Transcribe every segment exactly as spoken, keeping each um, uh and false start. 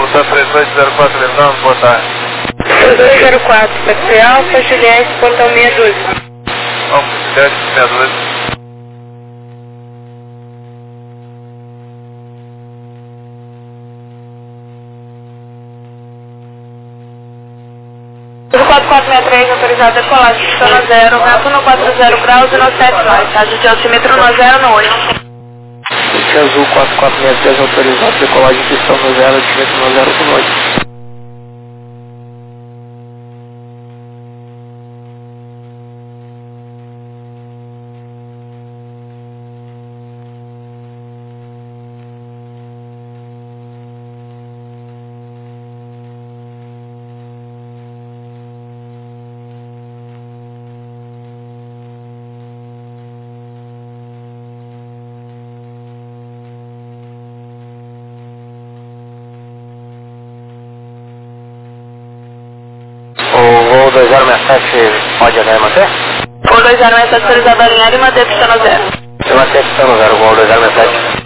São três oito zero quatro, lembrando, boa tarde. três oito zero quatro, Taxi Alfa, Juliette, portão meia dúzia. Alfa, Juliette, meia dúzia. quatro quatro seis três, autorizado a decolagem, pista no zero, vento no quatro zero graus e no sete nove, estágio de altímetro no zero no oito. Esse azul quatro quatro seis três, autorizado, decolagem, pista no zero, altímetro no zero no oito. O voo dois zero seis sete pode né, manter? Voo dois zero seis sete autorizado a alinhar e manter pista no zero. Eu manter pista no zero, voo dois zero seis sete.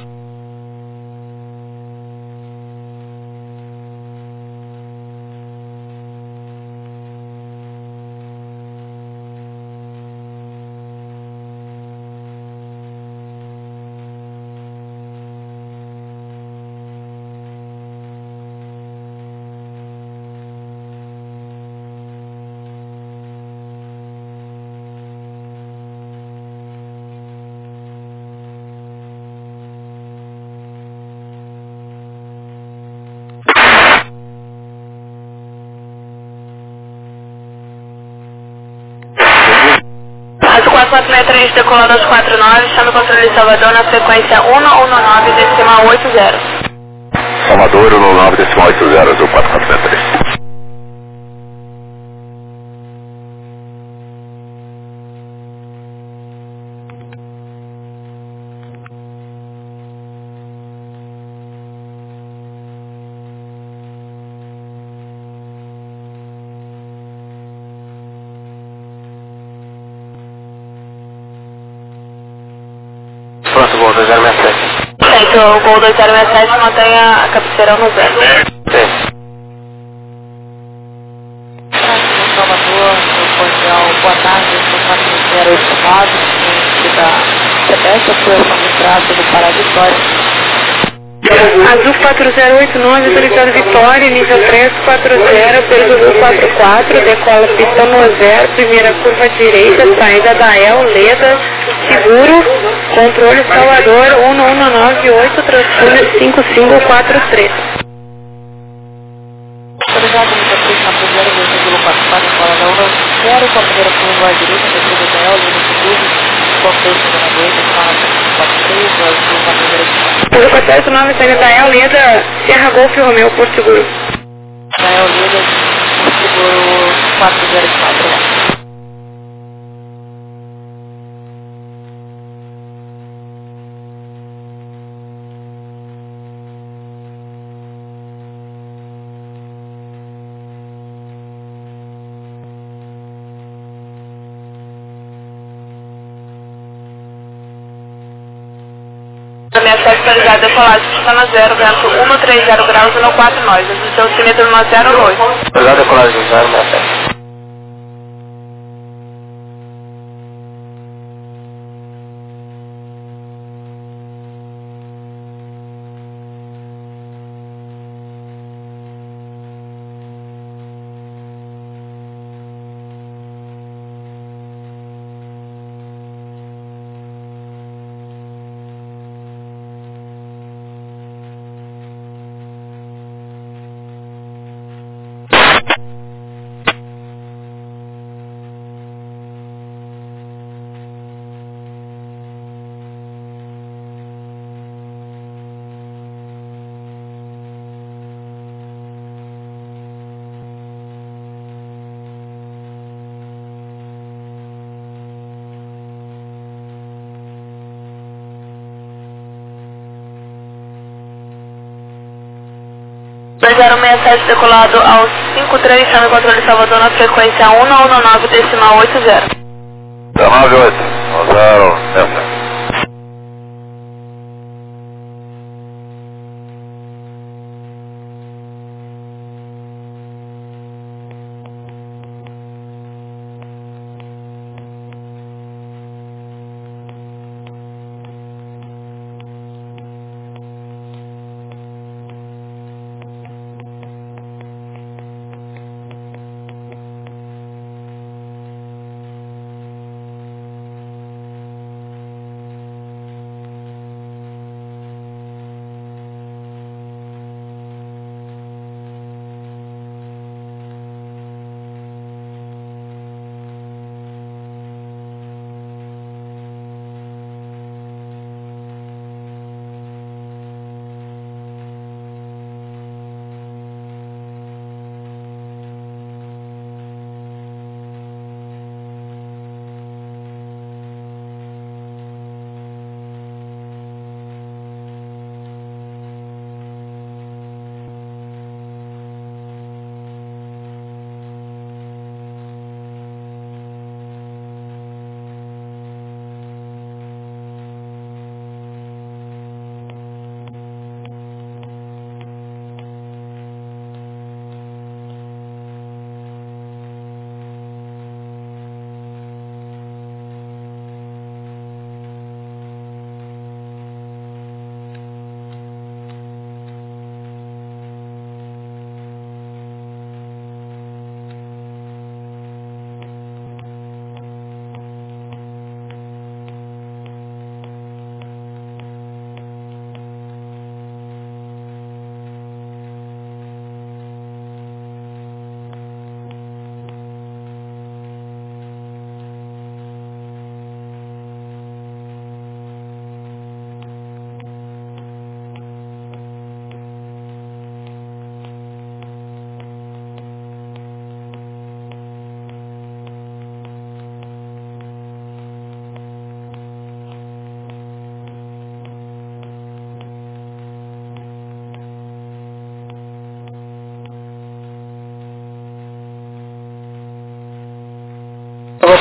quatro quatro seis três, decolando aos quatro nove, chame o controle de Salvador na frequência um um nove, decimal oito zero. Salvador, um um nove, decimal oito zero, azul quatro quatro seis três. Pronto, voo dois zero seis sete. Certo, o voo dois zero seis sete mantenha a cabeceira no zero. Sim. Salvador, no Cordial, boa tarde, eu sou quatro zero oito nove, cliente da C B S, operação de traço do Pará Vitória. Azul quatro zero oito nove, autorizado Vitória, nível três quatro zero, peso Azul quatro quatro, decola pista no zero, primeira curva direita, saída da El, Leda, seguro, controle Salvador, um um nove oito, transpone cinco cinco quatro três. Autorizado nível três quatro zero, veículo quatro quatro, fora da Ura zero, com a primeira curva à direita, descida da El, Leda, seguro, contexto da noite, fala quatro três, Azul quatro zero oito nove. Azul quatro zero oito nove, saída da El, Leda, Serra Golf Romeu, Porto Seguro. Da El, Leda, seguro quatro zero quatro. A minha sete autorizada decolagem, pista no zero, vento um três zero graus e no quatro nove, o seu altímetro no zero dois. Autorizado a decolagem do zero seis sete. dois zero seis sete decolado ao cinco três, chame o controle de Salvador na frequência um um nove, decimal oito zero. nove oito, zero, zero.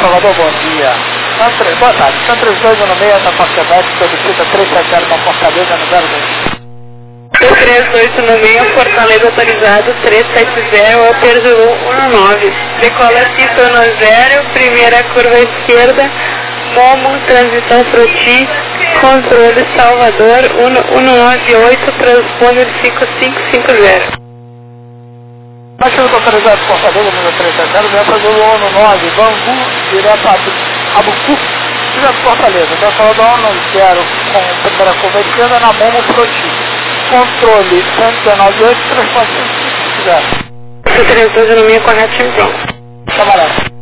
Salvador, bom dia. Santos, boa tarde. Santos dois um seis da Fortaleza, solicita trezentos e setenta da Fortaleza no zero dois. três dois um seis, Fortaleza autorizado, trezentos e setenta, Walter Zulu um nove. Decola pista no zero, primeira curva esquerda, Momo, transição Froti, controle Salvador, um nove oito, transponder cinco cinco cinco zero. Baixando autorizado Fortaleza, número trezentos e setenta, vem para o um nove, Bangu, direto a Abucu, direto Fortaleza. Então, Salvador um zero, com primeira curva esquerda, na Momo Froti. Controle cento e dezenove oito, transponder cinco cinco zero. três dois um seis, correto, então. Camarada.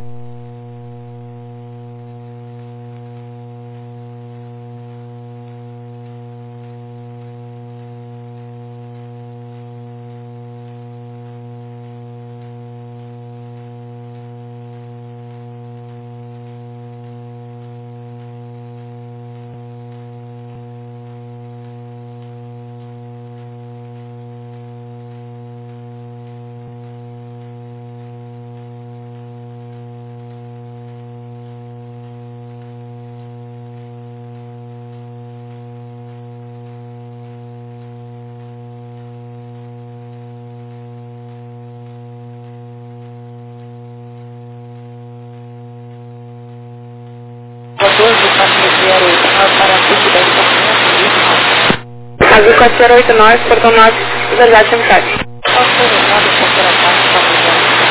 Azul quatro zero oito nove, portão nove, verdade, Chamicac. Autorizado por operação Salvador.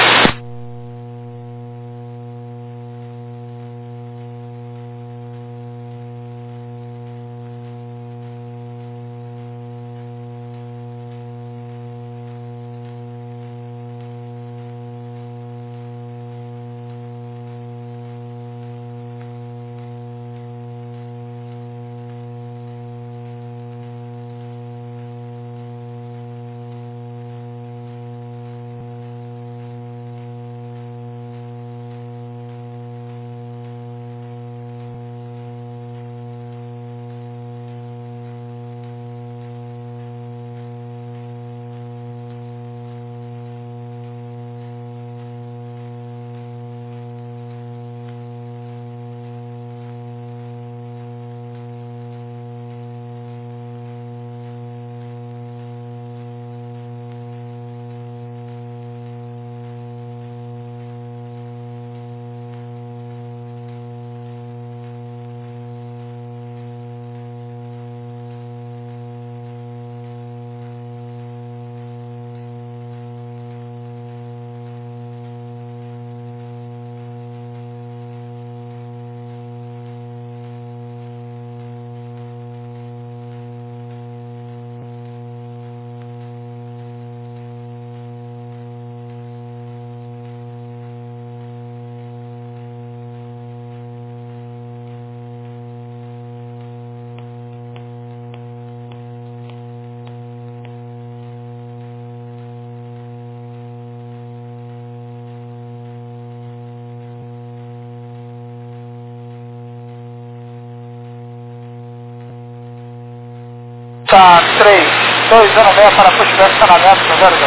Tá, três dois um seis para posicionamento no zero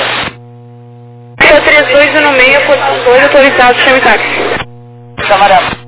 dois. três dois um seis, portão dois, autorizado, Chamicac. Camarada.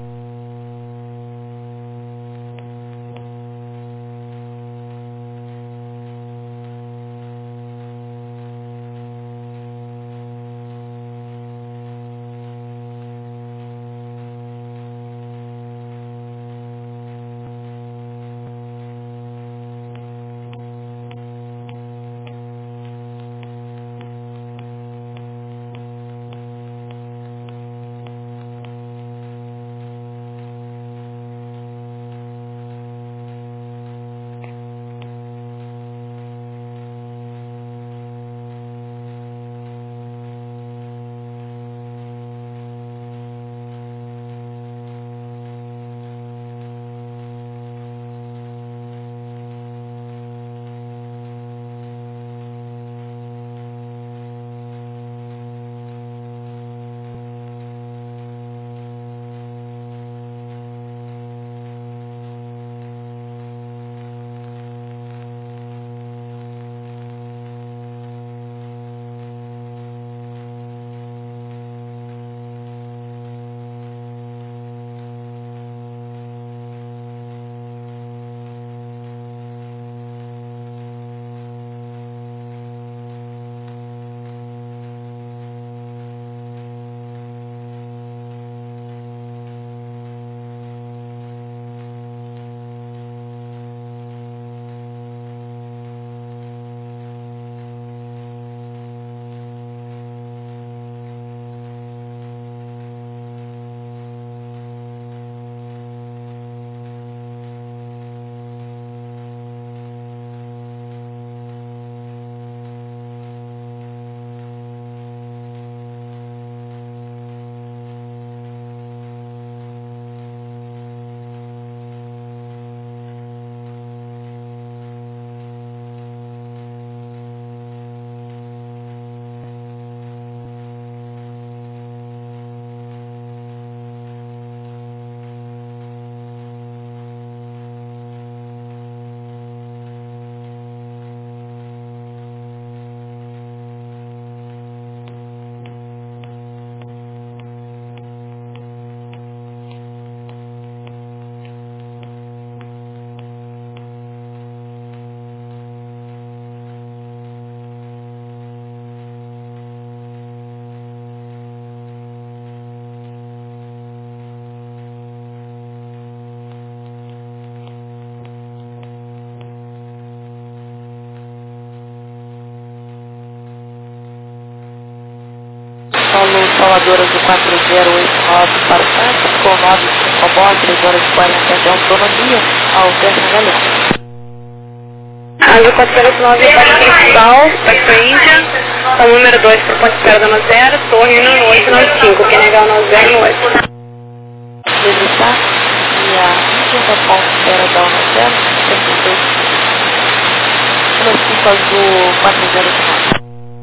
Salvador Azul quatro zero oito nove para o Santos, com nove cinco a bordo, três horas e quarenta até autonomia, alterna galera. Azul quatro zero oito nove para o principal, para a Índia, o número dois para o ponto de perda no zero, torre no oito nove cinco, que negar no zero no oito. Visitar e a Índia da ponto de perda no zero, setenta e dois, Francisco Azul quatro zero oito nove.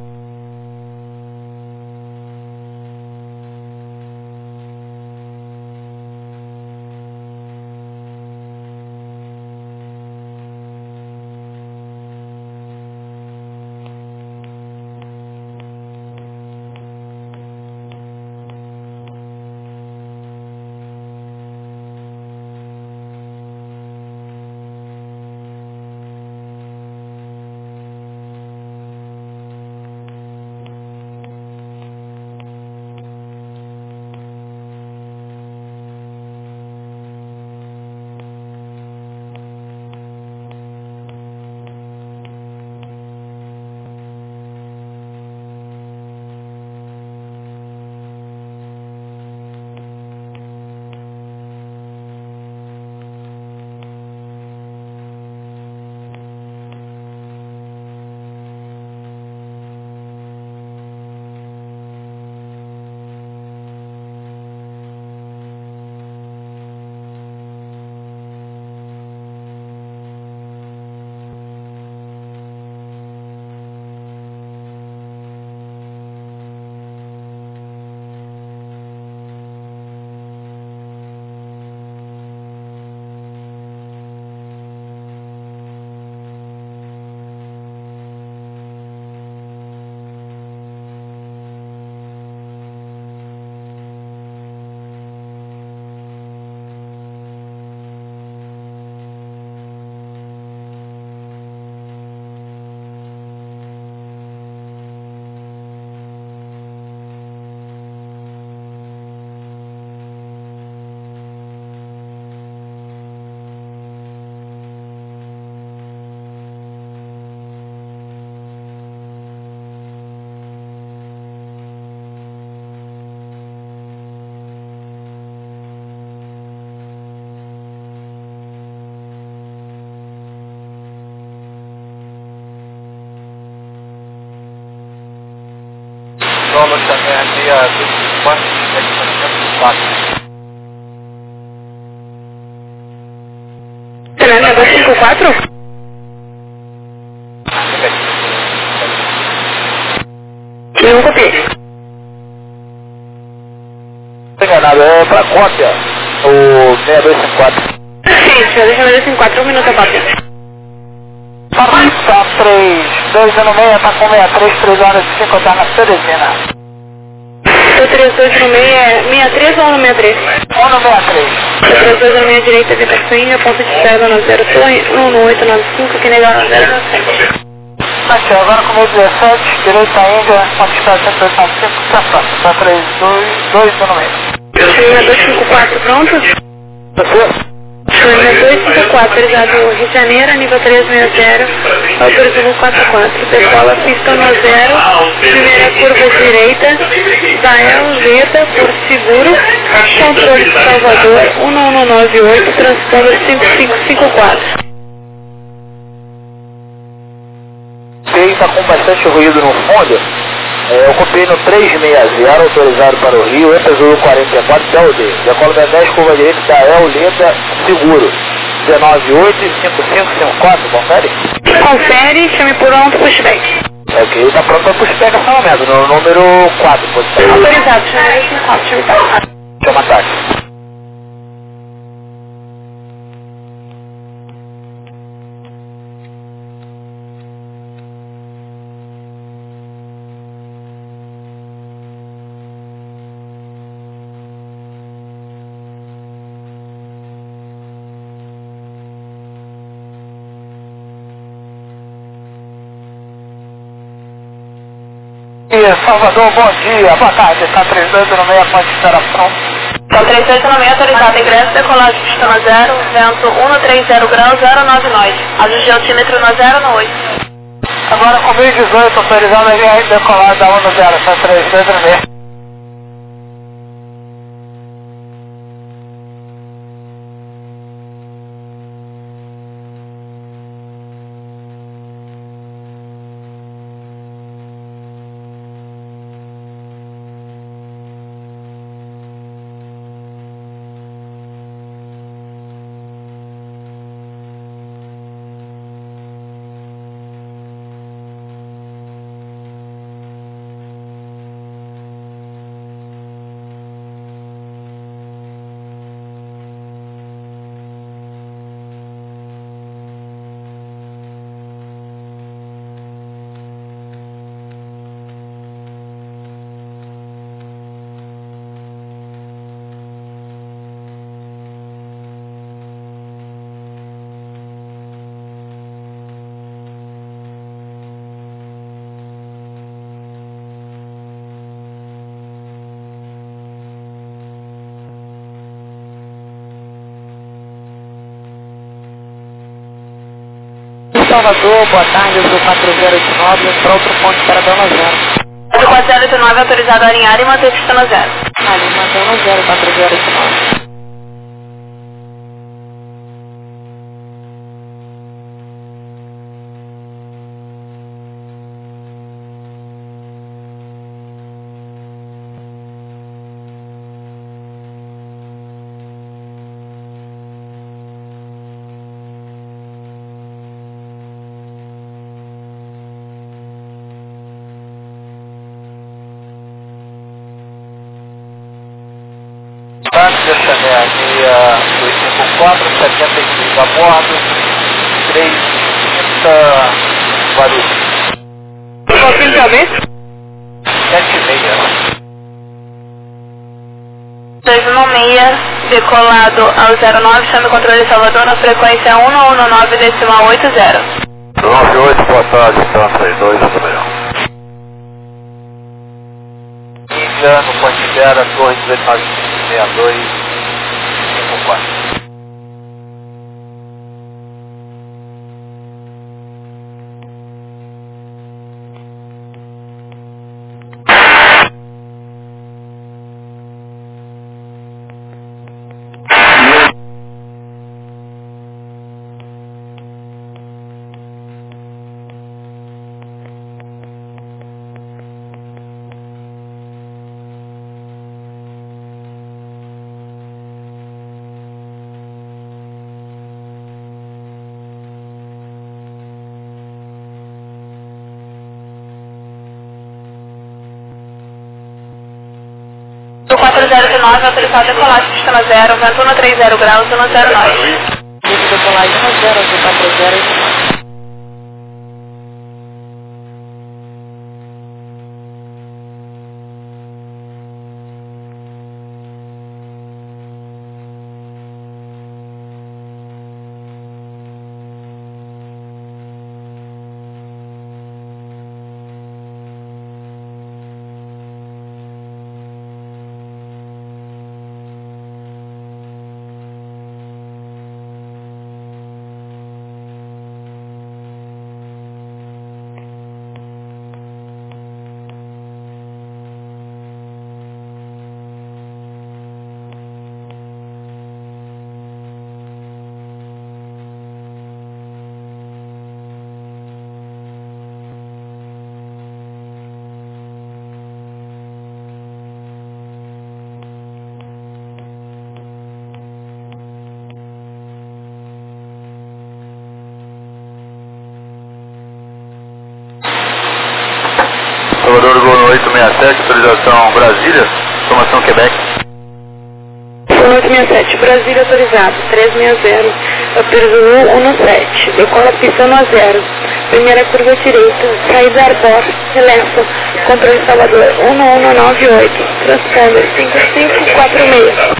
Solo também aqui a vinte e quatro, vinte e quatro. Será dois cinco quatro? Não copiei. Não tem nada, é pra cópia, o seis dois cinco quatro. Sim, deixa eu dois cinco quatro, um minuto a cópia. Tá três, dois no meio, tá com sessenta e três, três horas e cinco, tá na Teresina. O três dois no meio é sessenta e três ou no sessenta e três? Um no sessenta e três. O três dois no meio à direita, Vitor Suína, ponto de perda no zero, torre, um no oito nove cinco, que negar no zero nove sete. Aqui, agora com o dezessete, direita ainda, ponto de perda cento e oitenta e cinco, pra frente, tá três, dois, dois no meio. Suína dois cinco quatro, pronto? Você? Suína dois cinco quatro, autorizado Rio de Janeiro, nível três seis zero, autorizado quatro quatro, decola pista no zero, primeira curva direita, Dael Zeta, por seguro, controle de Salvador, um um nove oito, transponder cinco cinco cinco quatro. Ele está com bastante ruído no fundo. É, eu copiei no trezentos e sessenta, autorizado para o Rio, Epa Zulu quarenta e quatro, D L D. Decola da dez, curva direita, da El Leda, seguro. dezenove oito cinco cinco cinco quatro, confere? Confere, chame por pronto, pushback. Ok, está pronto para pushback essa momento, no número quatro, posição. Autorizado, chame quatro, chame quatro. Chama ataque. Salvador, bom dia, boa tarde, está três dois no meio, pode estar a pronto. Está três dois no meio, autorizado, ingresso, decolagem, pista no zero, vento um trinta graus, zero nove nove, ajuste altímetro no zero no oito. Agora com mil e dezoito, autorizado a decolar da um no zero, está três dois no meio. Salvador, boa tarde, eu sou quatro zero oito nove, para outro ponto para Dona Zero. O quatro zero oito nove autorizado a alinhar e manter pista no zero. Ali, mantendo zero, quatro zero oito nove. Táxi Chanel dois cinco quatro, setenta e seis a bordo, três trinta Guarulhos. Qual vez? sete e meia. dois um seis, decolado ao zero nove, chame controle Salvador na frequência um um nove decimal oito zero. nove oito, boa tarde, França aí, dois também. Índia, no Ponte Vera, Torre dezoito nove seis dois cinco quatro. O quatro zero nove autorizado a decolar pista no zero, vento um três zero graus, um zero nove. Deixa eu decolar um zero, azul quatro zero oito nove. Salvador Gol oito seis sete, autorização Brasília, informação Quebec. oito seis sete, Brasília autorizado, três seis zero, Aperzu um sete, decola pista no zero, primeira curva direita, saída Arbor, Relefa, controle Salvador um um nove oito, transponder cinco cinco quatro seis.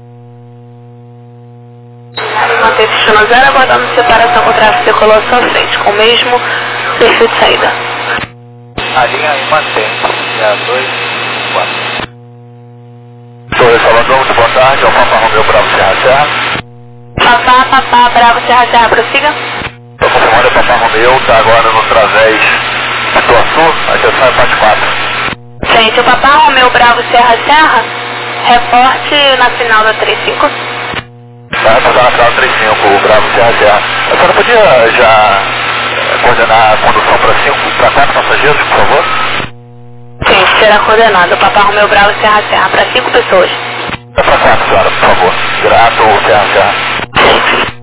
Manter pista no zero, aguardando separação com tráfego de decolação à frente, com o mesmo perfil de saída. A linha aí mantém, dois quatro. Torre Salvador, muito boa tarde, é o Papa Romeu Bravo Serra Serra. Papá, papá, Bravo, Serra, Serra, prossiga. Estou confirmando, é o Papa Romeu, está agora no través Ituaçu, a direção é parte quatro. Gente, o Papá Romeu Bravo, Serra, Serra, reporte na final da trinta e cinco. Vai reportar na final trinta e cinco, o Bravo Serra Serra. A senhora podia já coordenar a condução para cinco, para quatro passageiros, por favor? Sim, será coordenado. O Papá Romeu Bravo, Serra, Serra, para cinco pessoas. É para quatro, senhora, por favor. Grato, Serra Serra. Sim.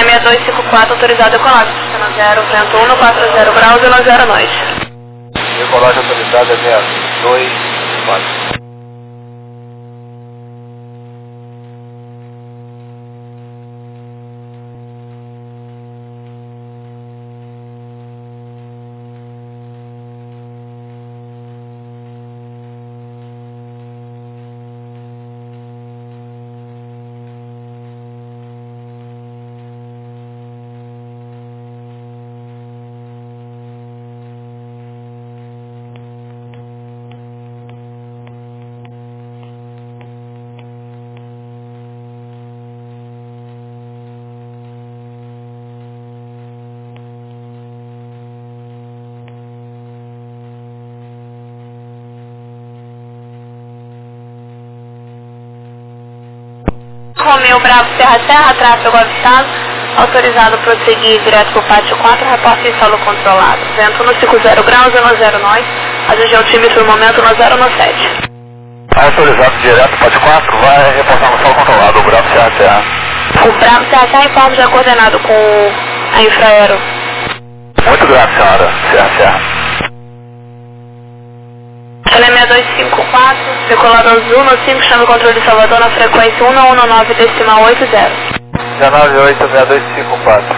seis dois cinco quatro, autorizado decolagem. Sistema zero, vento um, quatro zero graus, zero zero noite. Decolagem autorizada zero dois quatro. Romeu Bravo Serra Serra, tráfego avistado, autorizado a prosseguir direto para o pátio quatro, reporte em solo controlado. Vento no cinco zero graus, zero zero nós, ajuste altímetro no momento no zero no sete. Autorizado direto para o pátio quatro, vai reportar no solo controlado, o Bravo Serra Serra. O Bravo Serra Serra informa já coordenado com a Infraero. Muito grave, senhora, Serra Serra. seis dois cinco quatro, decolado azul no cinco, chama o controle de Salvador na frequência um um nove decimal oito zero. dezenove oito seis dois cinco quatro.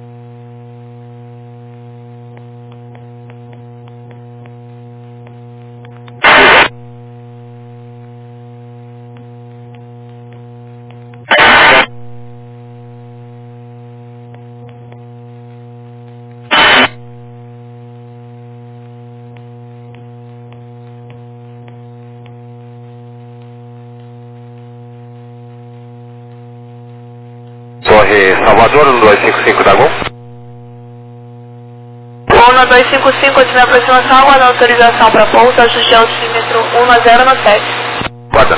Torre Salvador, um dois cinco cinco, tá bom? um dois cinco cinco, tiver aproximação, aguarda autorização para pouso, ajuste altímetro um zero no sete. Guarda.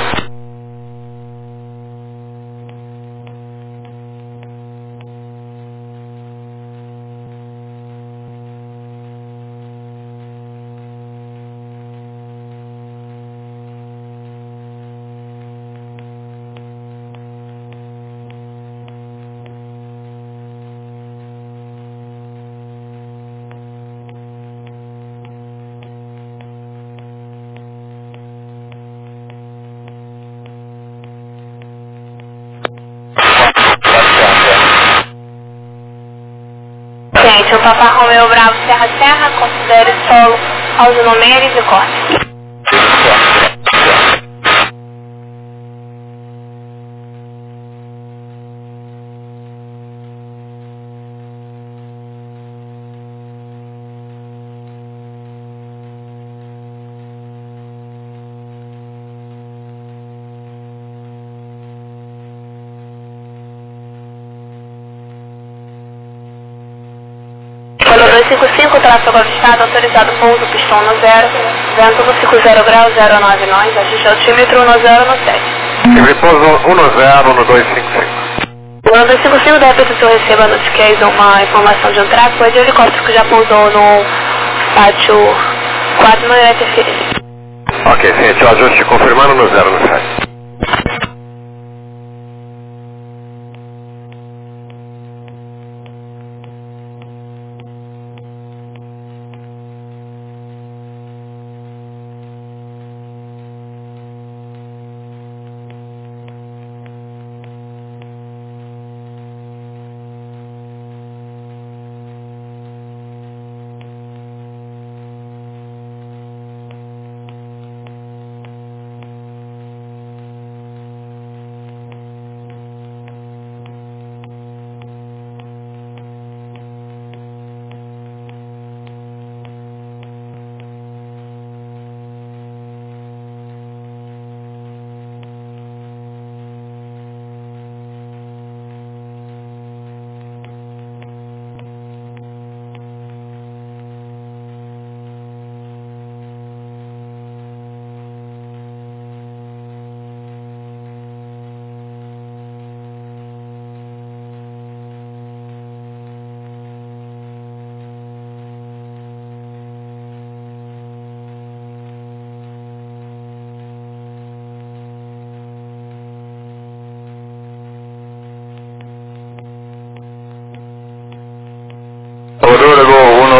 Gente, o Papa Romeu Bravo Serra Serra, considere solo aos números e corte. dois cinco cinco, tráfego avistado, autorizado pouso, pistão no zero, vento no cinco zero graus, zero nove nós, ajuste altímetro no zero no sete. E repouso um zero no dois cinco cinco. No dois cinco cinco, de repente o senhor receba no case uma informação de um tráfego, é de helicóptero que já pousou no pátio quatro, não irá interferir. Ok, gente, o ajuste confirmando no zero no sete.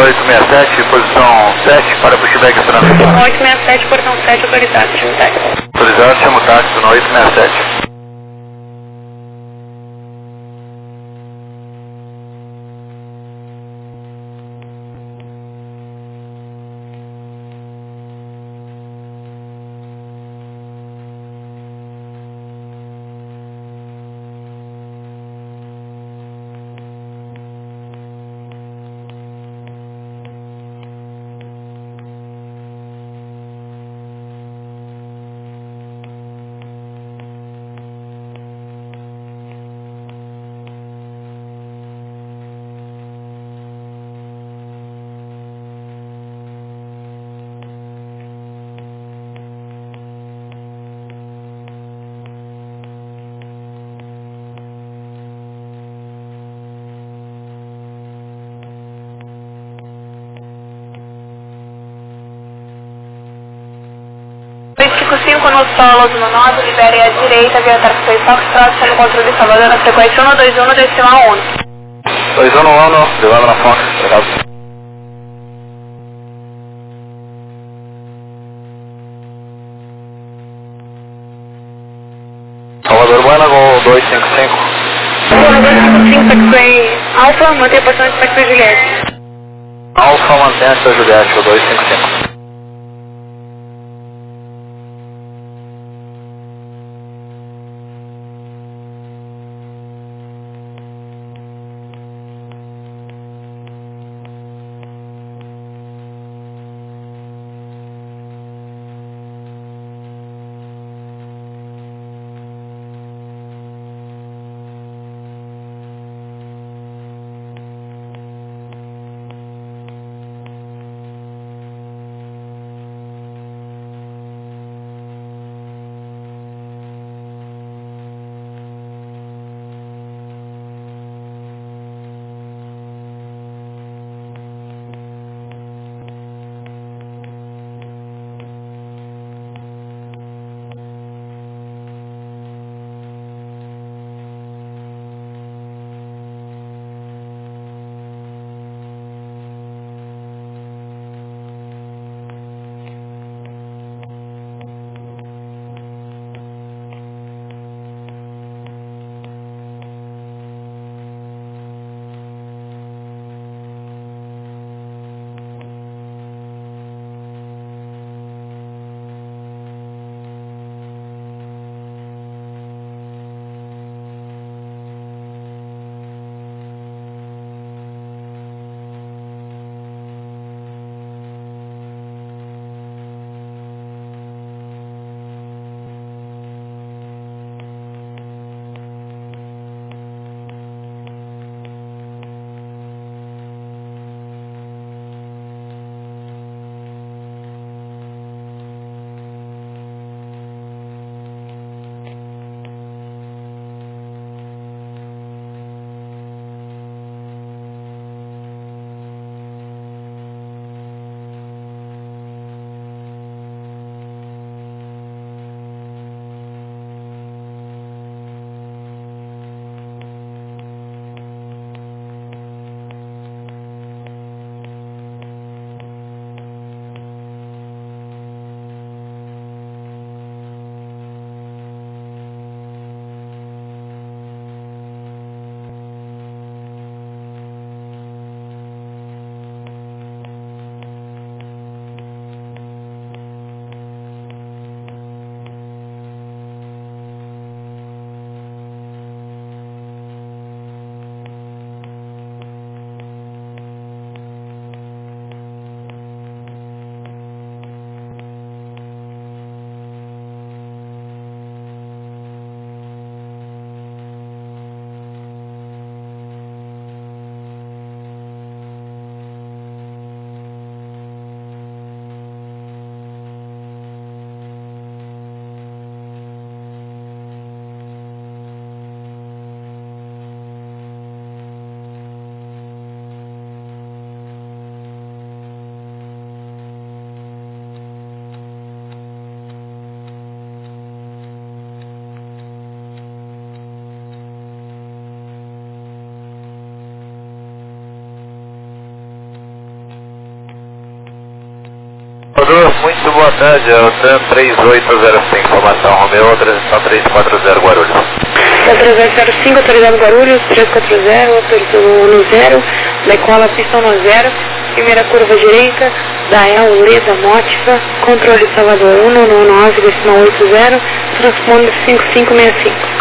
oito seis sete, posição sete, para pushback trânsito. oito seis sete, portão sete, autorizado, chama o táxi. Autorizado, chama o táxi no oito seis sete. cinco no solo, no nove, libere à direita, via Taxi Foxtrot, no controle de Salvador, na frequência um dois um, decimal um. dois um um, levado na Fox, obrigado. Salvador Bueno, Gol dois cinco cinco. Salvador dois cinco cinco, Taxi Alfa, mantém a posição de Taxi Juliette. Alfa, mantém a Juliette, Gol dois cinco cinco. Muito boa tarde, é o TAM três oito zero cinco, informação Romeu, autorização três quatro zero Guarulhos. três oito zero cinco, autorizado Guarulhos, três quatro zero, autorizado no zero, decola pistão no zero, primeira curva direita, Dael Leda Mótica, controle Salvador um nove nove, decimal oito zero, transponder cinco cinco seis cinco.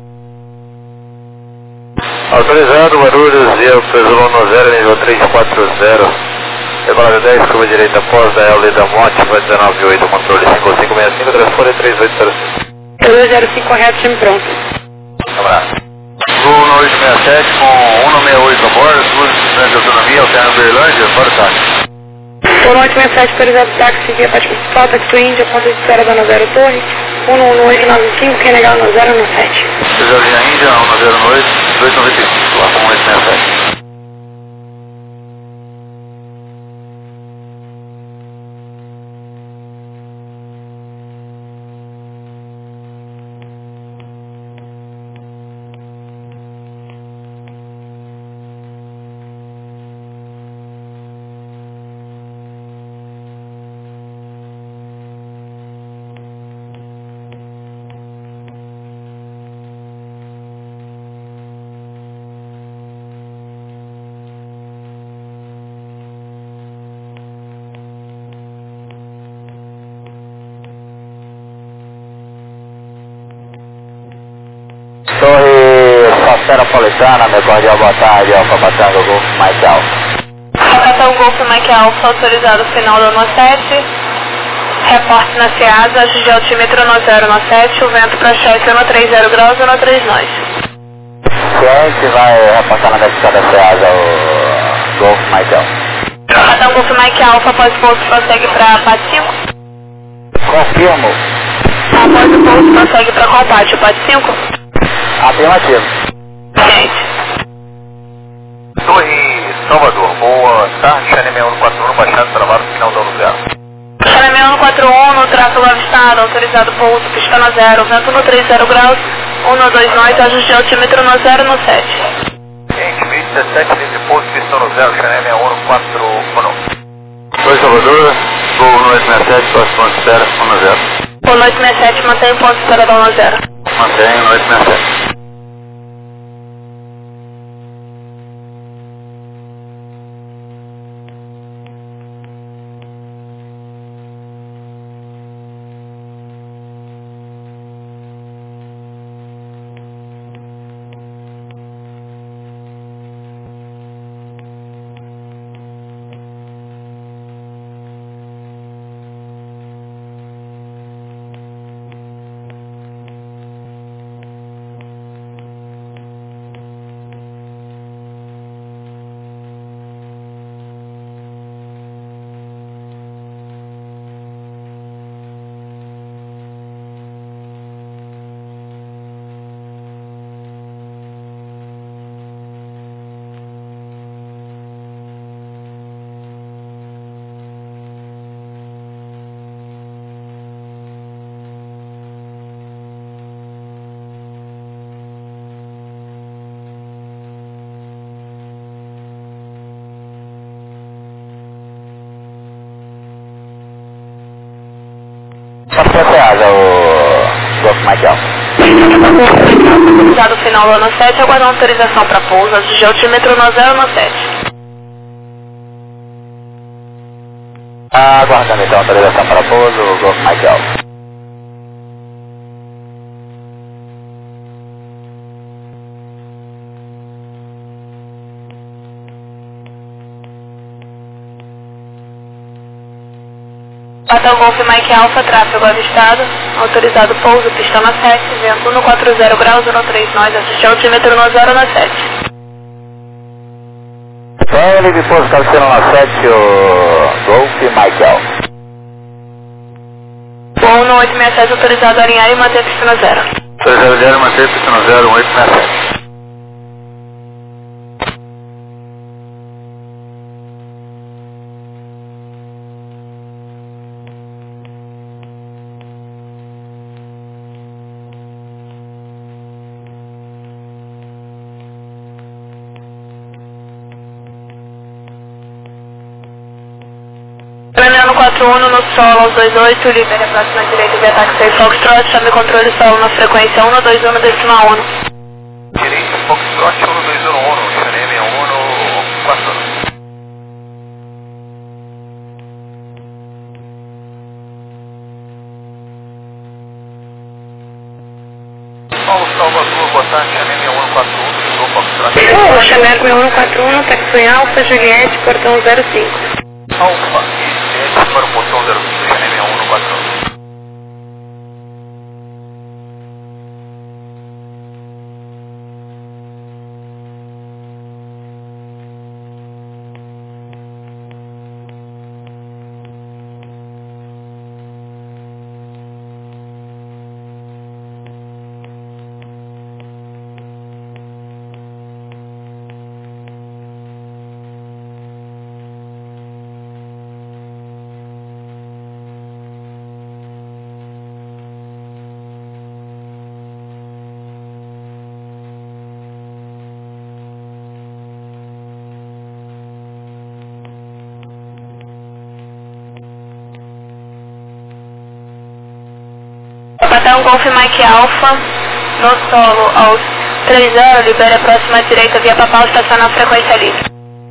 Autorizado Guarulhos, e autorizado no zero, nível três quatro zero. Decolada dez, curva direita após, Dael Leda Mótica, dezenove oito, controle cinco cinco seis cinco, transponder três oito zero cinco. três zero cinco correto, time pronto. Abraço. Gol no oito seis sete com cento e sessenta e oito a bordo, duas estudantes de autonomia, alterna Berlândia, fora táxi. Gol no oito seis sete, autorizado táxi, via Pátio Principal, táxi Índia, ponto de espera da Zero Torre, um um oito nove cinco, quem negar no zero no sete. Reservinha Índia, um zero oito, dois nove cinco, lá com oito seis sete. Torre Sacera Paulistana, meu cordial boa tarde, Alfa Batango Golf Mike Alfa. Batango Golf Mike Alfa, autorizado final do no sete, reporte na Ceasa, ajuste de altímetro no zero no sete, o vento para chefe no trinta graus e no trinta nós. Ciente, vai repassar na descida da Ceasa o Golf Mike Alfa. Batango Golf Mike Alfa, após o pouso, prossegue para Pat cinco. Confirmo. Após o pouso, prossegue para qual pátio? Pat cinco? Afirmativo. Gente. Torre Salvador, boa tarde, Xanem seis um quatro um, baixado, travado, final do lugar. Xanem seis um quatro um, no tráfego avistado, autorizado pouso, pista no zero, vento no trinta graus, um no dois nós, ajuste de altímetro no zero no sete. Gente, mil e dezessete, livre pouso, pista no zero, Xanem seis um quatro um. Torre Salvador, voo no oito seis sete, próximo de espera, um no zero. O no oito seis sete, mantém o ponto de espera no zero. Mantém no oito seis sete. Passou Ceasa, o Golf Mike Alfa. Autorizado final do ano sete, aguardando autorização para pouso, ajuste de altímetro no zero no sete. Aguardando então a autorização para pouso, o Golf Mike Alfa. Batango Golf Mike Alfa, tráfego avistado, autorizado pouso, pista no sete, vento no quarenta graus e no três nós, ajuste de altímetro no zero no sete. Tem livre pouso, cabeceira no sete, o Golf Mike Alfa. Voo no oito seis sete, autorizado a alinhar e manter pista no zero. Autorizado a alinhar e manter pista no zero, oito seis sete. Prêmio quatro um no solo aos dois oito, libere a próxima direita via táxi seis Foxtrot, chame controle solo na frequência um dois um decimal um. Direita Foxtrot um dois um um, Xanem sessenta e um, quatro. Paulo Salvador, boa tarde, Xanem sessenta e um, quatro um, Lisboa Foxtrot. Oh, Xanem sessenta e um, quatro um, táxi Alfa, Juliette, portão zero cinco. Alfa, Juliette, para o portão zero cinco, Xanem sessenta e um, quatro um. Patrão Golf Mike Alpha, no solo aos três zero, libere a próxima direita via Papal, estaciona a frequência livre.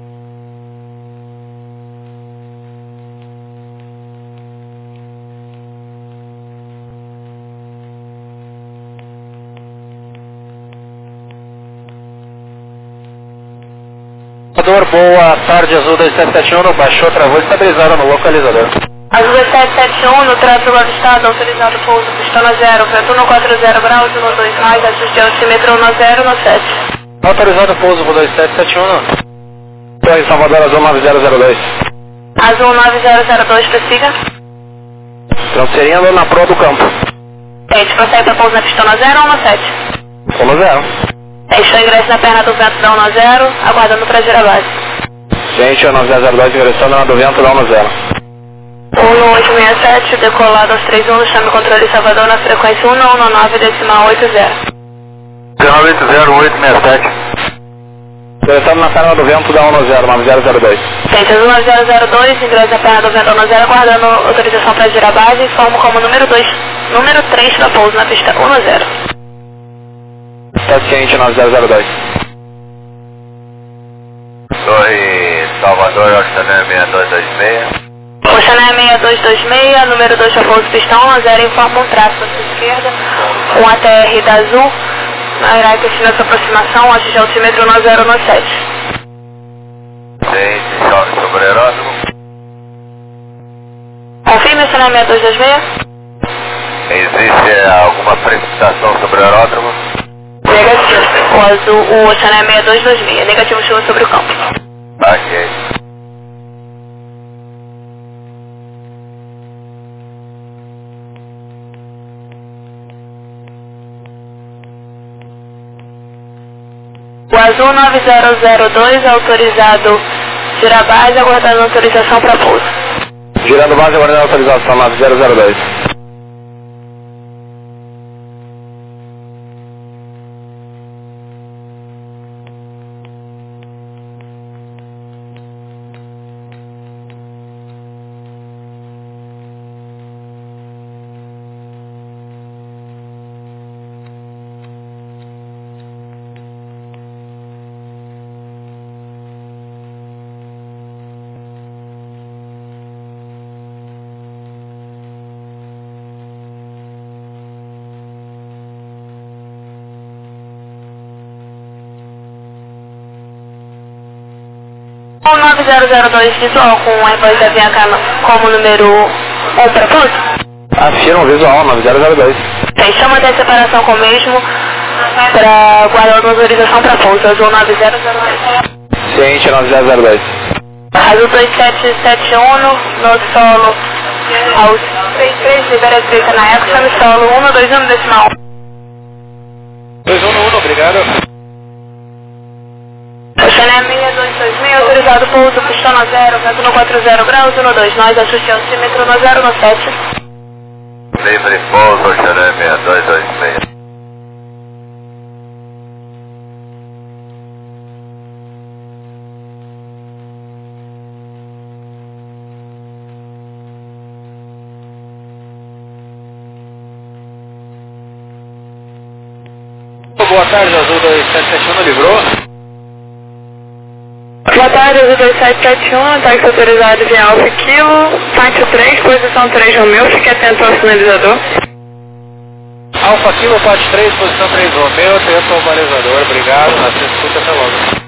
Boa tarde, Azul dois sete sete um, baixou, travou estabilizada no localizador. Azul dois sete sete um, no tráfego avistado, autorizado pouso, pistona zero, vento um quatro zero graus, um dois mais, ajuste altímetro um zero no sete. Autorizado pouso pro dois sete sete um, Torre Salvador, Azul nove zero zero dois. Azul nove zero zero dois, prossiga. Transferindo na proa do campo. Gente, prossegue para pouso na pistona zero ou no sete? Polo zero. Deixou o ingresso na perna do vento da um no zero, aguardando para girar a base. Gente, nove zero zero dois, ingressando na do vento da um no zero. um oito seis sete, decolado aos três um, chame controle Salvador na frequência um um nove decimal oito zero. dezenove oito zero oito seis sete. Ingressando na perna do vento da um no zero, nove zero zero dois. Gente, Azul nove zero zero dois, ingresso na perna do vento um no zero, aguardando autorização para girar a base, formo como número dois, número três para pouso na pista um no zero. Está ciente, nove zero zero dois. Torre Salvador, Xanem sessenta e dois dois seis. O Xanem sessenta e dois dois seis, número dois para pouso pista um no zero, informa um traço à sua esquerda, um A T R da Azul, irá investir sua aproximação, ajuste altímetro um zero no sete. Gente, chove sobre aeródromo. Confirme o Xanem sessenta e dois dois seis. Existe alguma precipitação sobre o aeródromo? Negativo. O azul, o Xanem sessenta e dois dois seis. Negativo, chuva sobre o campo. Ok. O azul nove zero zero dois, autorizado girar base, aguardando autorização para pouso. Girando base, aguardando autorização, nove zero zero dois. O nove zero zero dois visual com o Airbus da Avianca como número um para pouso. Afirma visual, nove zero zero dois. Tem, chama até separação com o mesmo para guardar a autorização para pouso. Azul nove zero zero dois. Ciente, nove zero zero dois. Azul dois sete sete um, no solo aos três três, libera a direita na época, no solo um dois um decimal. dois um um, obrigado. O Xanem sessenta e dois dois seis, autorizado pouso, pistona zero, vento no quatro zero graus, um dois, nós, ajuste altímetro no zero no sete. Livre pouso, Xanem sessenta e dois dois seis. boa tarde, Azul dois sete sete um, livrou? Boa tarde, Azul dois sete sete um, táxi autorizado via Alfa Kilo, faixa três, posição três Romeu, fique atento ao sinalizador. Alfa Kilo, faixa três, posição três Romeu, atento ao balizador, obrigado, na sua escuta, até logo.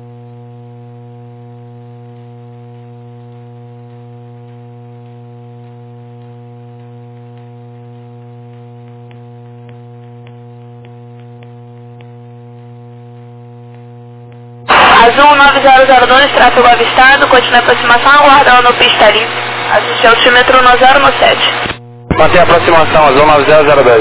Azul nove zero zero dois, tráfego avistado, continue a aproximação, aguardando no pista livre. Assiste ao altímetro no zero no sete. Mantém a aproximação, Azul nove zero zero dois.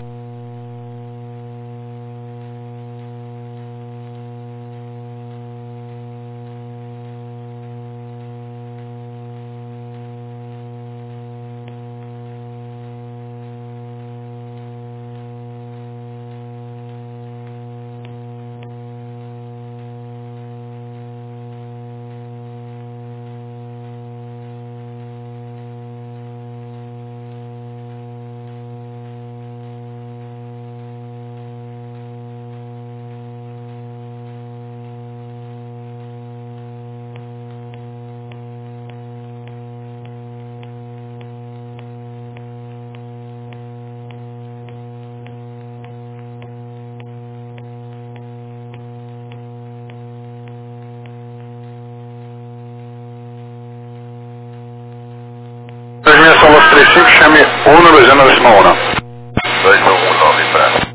Solos três cinco, chame um dois zero décima um. dois um nove para.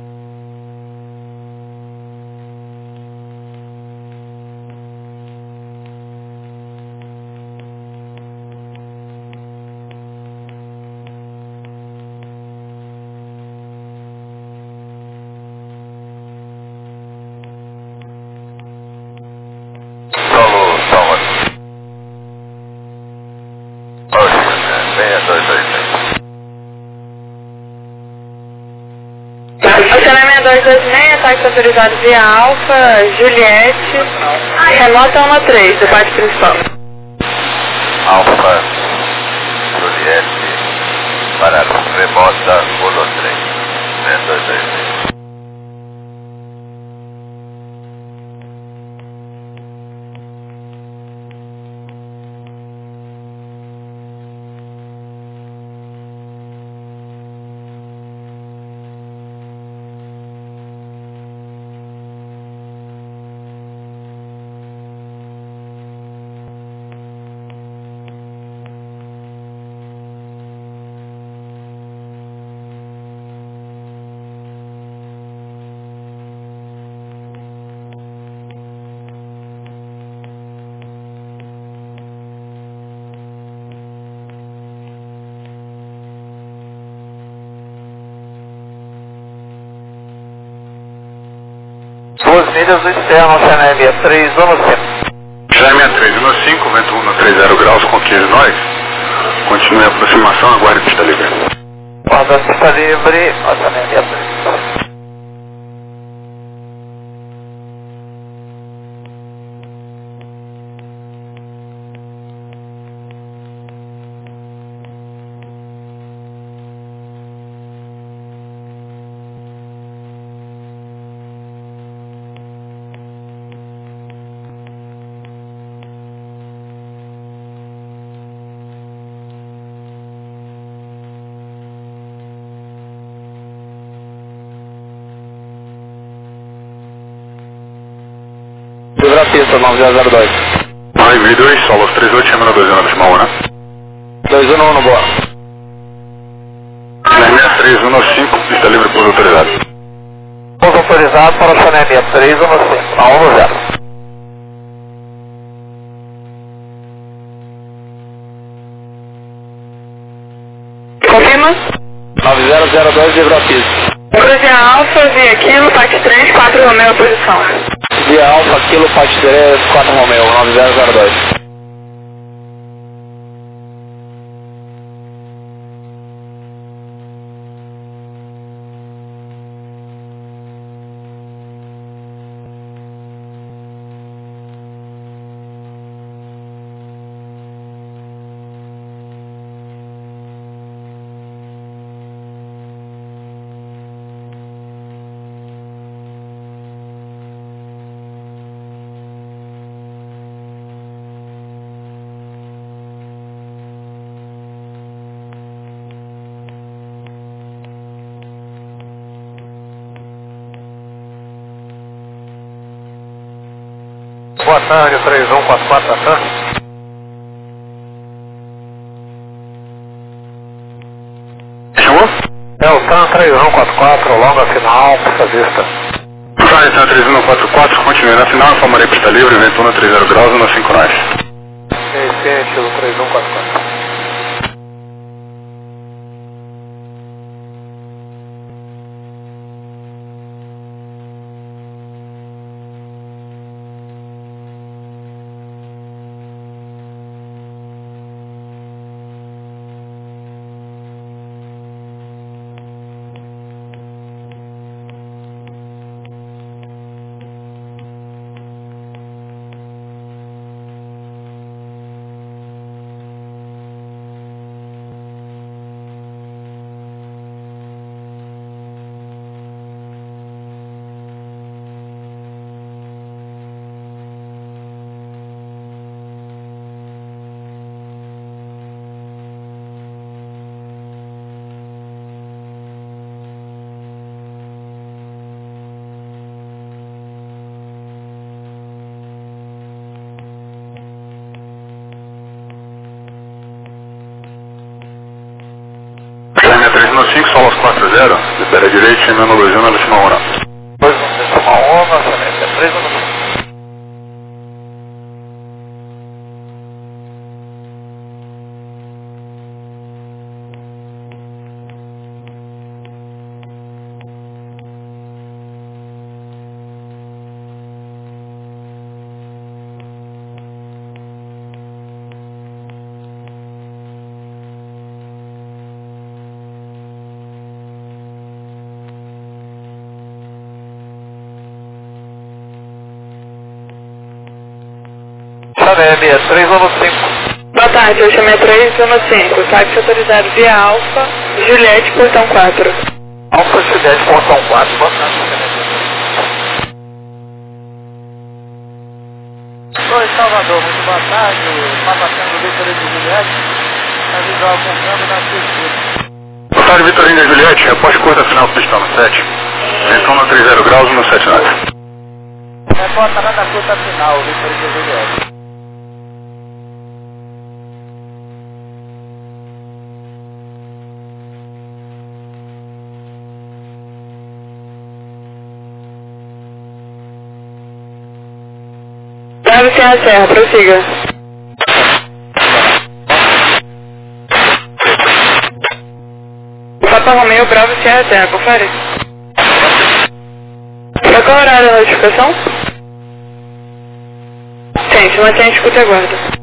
Solo, solo. seis dois dois seis. Oceanemia dois dois seis, táxi autorizado via Alfa, Juliette, remota um três, do bate principal. Alfa, Juliette, para remota um três, seis dois dois seis. Duas milhas do externo, Oceanemia três um cinco. Oceanemia três um cinco, vento um trinta graus com quinze nós. Continue a aproximação, aguarde pista livre. Guarda pista livre, Oceanemia três. Livre a pista, nove zero zero dois. Live dois, Solos três oito, chame no dois um décima um, né? dois um um, boa. Oceanemia três um cinco, pista livre por autoridade. Pouso autorizado para Oceanemia três um cinco, na um zero. Confirma? nove zero zero dois, livre a pista. Cruze Alfa, via Kilo, Pax três, quatro Romeu, posição. Via Alfa, Kilo, Pax três, quatro Romeu, nove zero zero dois. boa tarde, três um quatro quatro, Atan. Chamou? É o TAM três um quatro quatro, longa final, pista vista. Tá, então três um quatro quatro, continue na final, informarei pista livre, vento um trinta graus, no cinco nós. Ciente do três um quatro quatro. cinco, solos quatro zero, libera direito, M um dois um, na decimal um. dois um decimal um, lançamento é três um cinco. Chamé três um cinco. Boa tarde, eu chamei três um cinco, táxi autorizado via Alfa, Juliette, portão quatro. Alfa Juliette, portão quatro, boa tarde. Oi, Salvador, muito boa tarde. Está passando o Vitorino de Juliette, está visual comprando na circuito. Boa tarde, Vitorino da Juliette, após curta final pista no sete. Vento um trinta graus, no sete nós. Reporta lá na curta final, Vitorino de Juliette. Bravo Serra Serra, prossiga. Papa Romeo, Bravo Serra Serra, confere. Pra qual horário a notificação? Gente, mas a gente escuta e aguarda.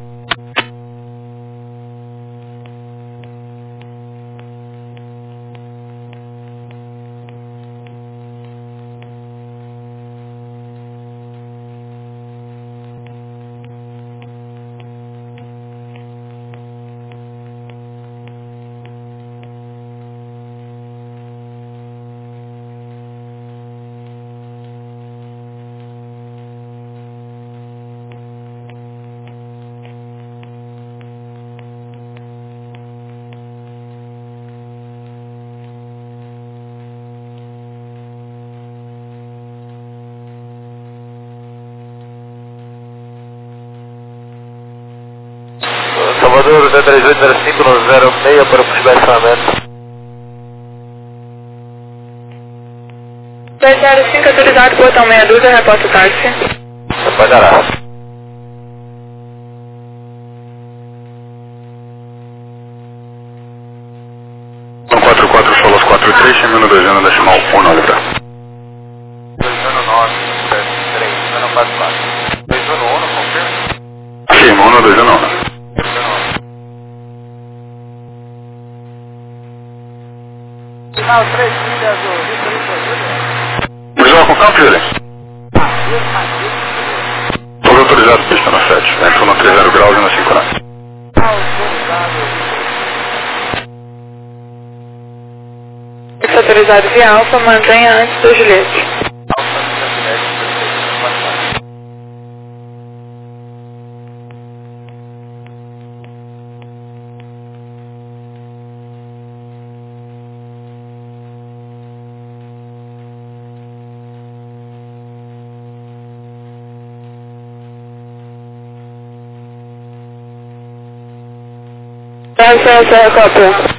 Salvador, D três oito zero cinco no zero seis para o posicionamento. dez zero cinco autorizado, portão meia dúzia, reporta o táxi. Pode dar. quatro quatro, solos quatro três, M um dois um, decimal um, não libera. dois um nove, sete três, um quatro quatro. dois um um, confirma? Sim, M um dois um, não. Final três milhas do Vitorino de Juliette. Visual com campo, Juliette? Todo autorizado, pista no sete. Vento um trinta graus, no cinco nós. Autorizado. Táxi autorizado via Alfa, mantenha antes da Juliette. Alfa Juliette, quatro quatro. Serra, Serra, cópia.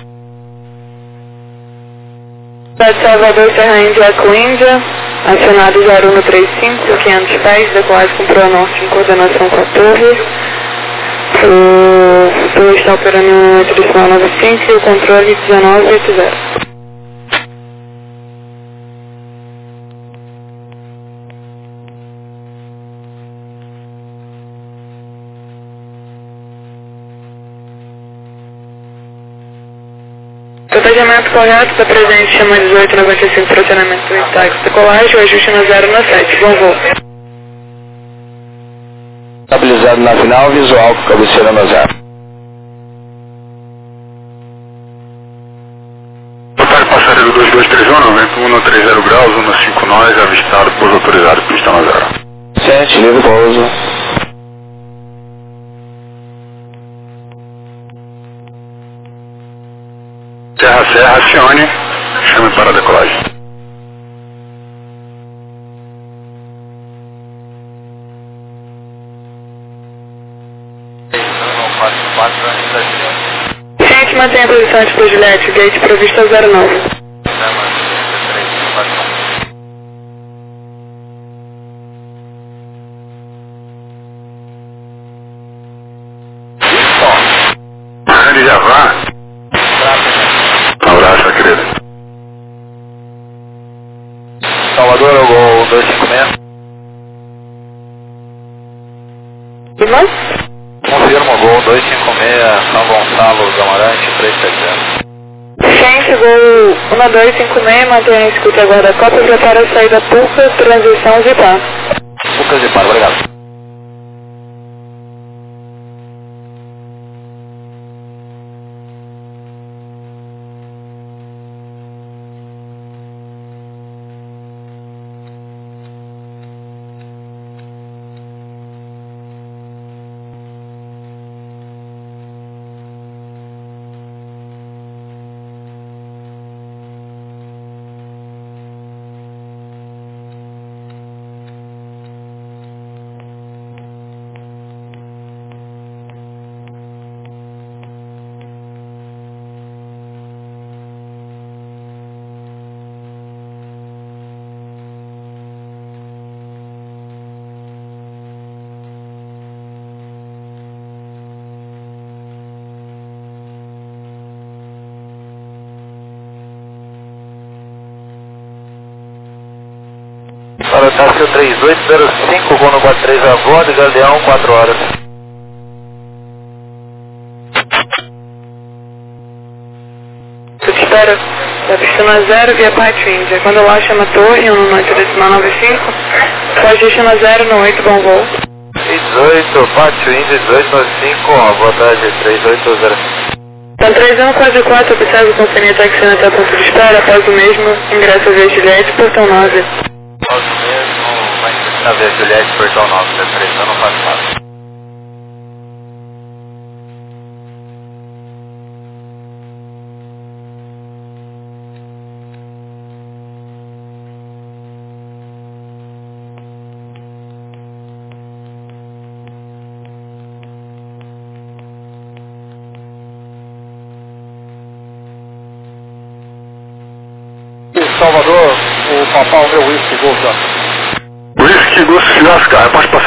Cidade Salvador, Serra Índia, Eco Índia, acionado zero um três cinco, quinhentos pés, decolagem com Pro Norte em coordenação com a torre. O torre está operando em tradicional nove cinco e o controle dezenove oitenta. Protegimento correto, está presente, chama dezoito noventa e cinco, fracionamento em táxi decolagem, o ajuste na zero na sete, bom voo. Estabilizado na final, visual com cabeceira na zero. Total passageiro dois dois três um, vento um três zero graus, um cinco nós, avistado, pouso autorizado, pista na zero. Sete, livre pouso. Serra, Serra, acione, chame para a decolagem. Gente, mantenha a posição de Juliette, gate provista zero nove. Grande Javá. Um abraço, querido. Salvador, o Gol dois cinco seis. E mais? Confirma, Gol dois cinco seis, São Gonçalo, Amarante, três sete zero. Gente, Gol um dois cinco seis, mantenha a escuta agora. Cópia prepara a saída pulsa, transição Zipar. Lucas de Par, obrigado. Para o táxi três oito zero cinco, Gono quatro três a bordo, Galeão, quatro horas. Tu te espera da pista zero via Pátio Índia. Quando lá chama torre, um noite decimal nove cinco, tu ajuste na zero no oito, bom voo. dezoito, Pátio Índia, dezoito noventa e cinco, boa tarde, três oito zero. Então três um quatro quatro, observe o companhia taxina até ponto de espera, após o mesmo, ingresso via Juliette, portão nove. Após o mesmo, vai na via Juliette, portão nove, depressão não faz nada. Salvador, o papal meu whisky Golf. Whisky, Gol, se lascar, pode passar.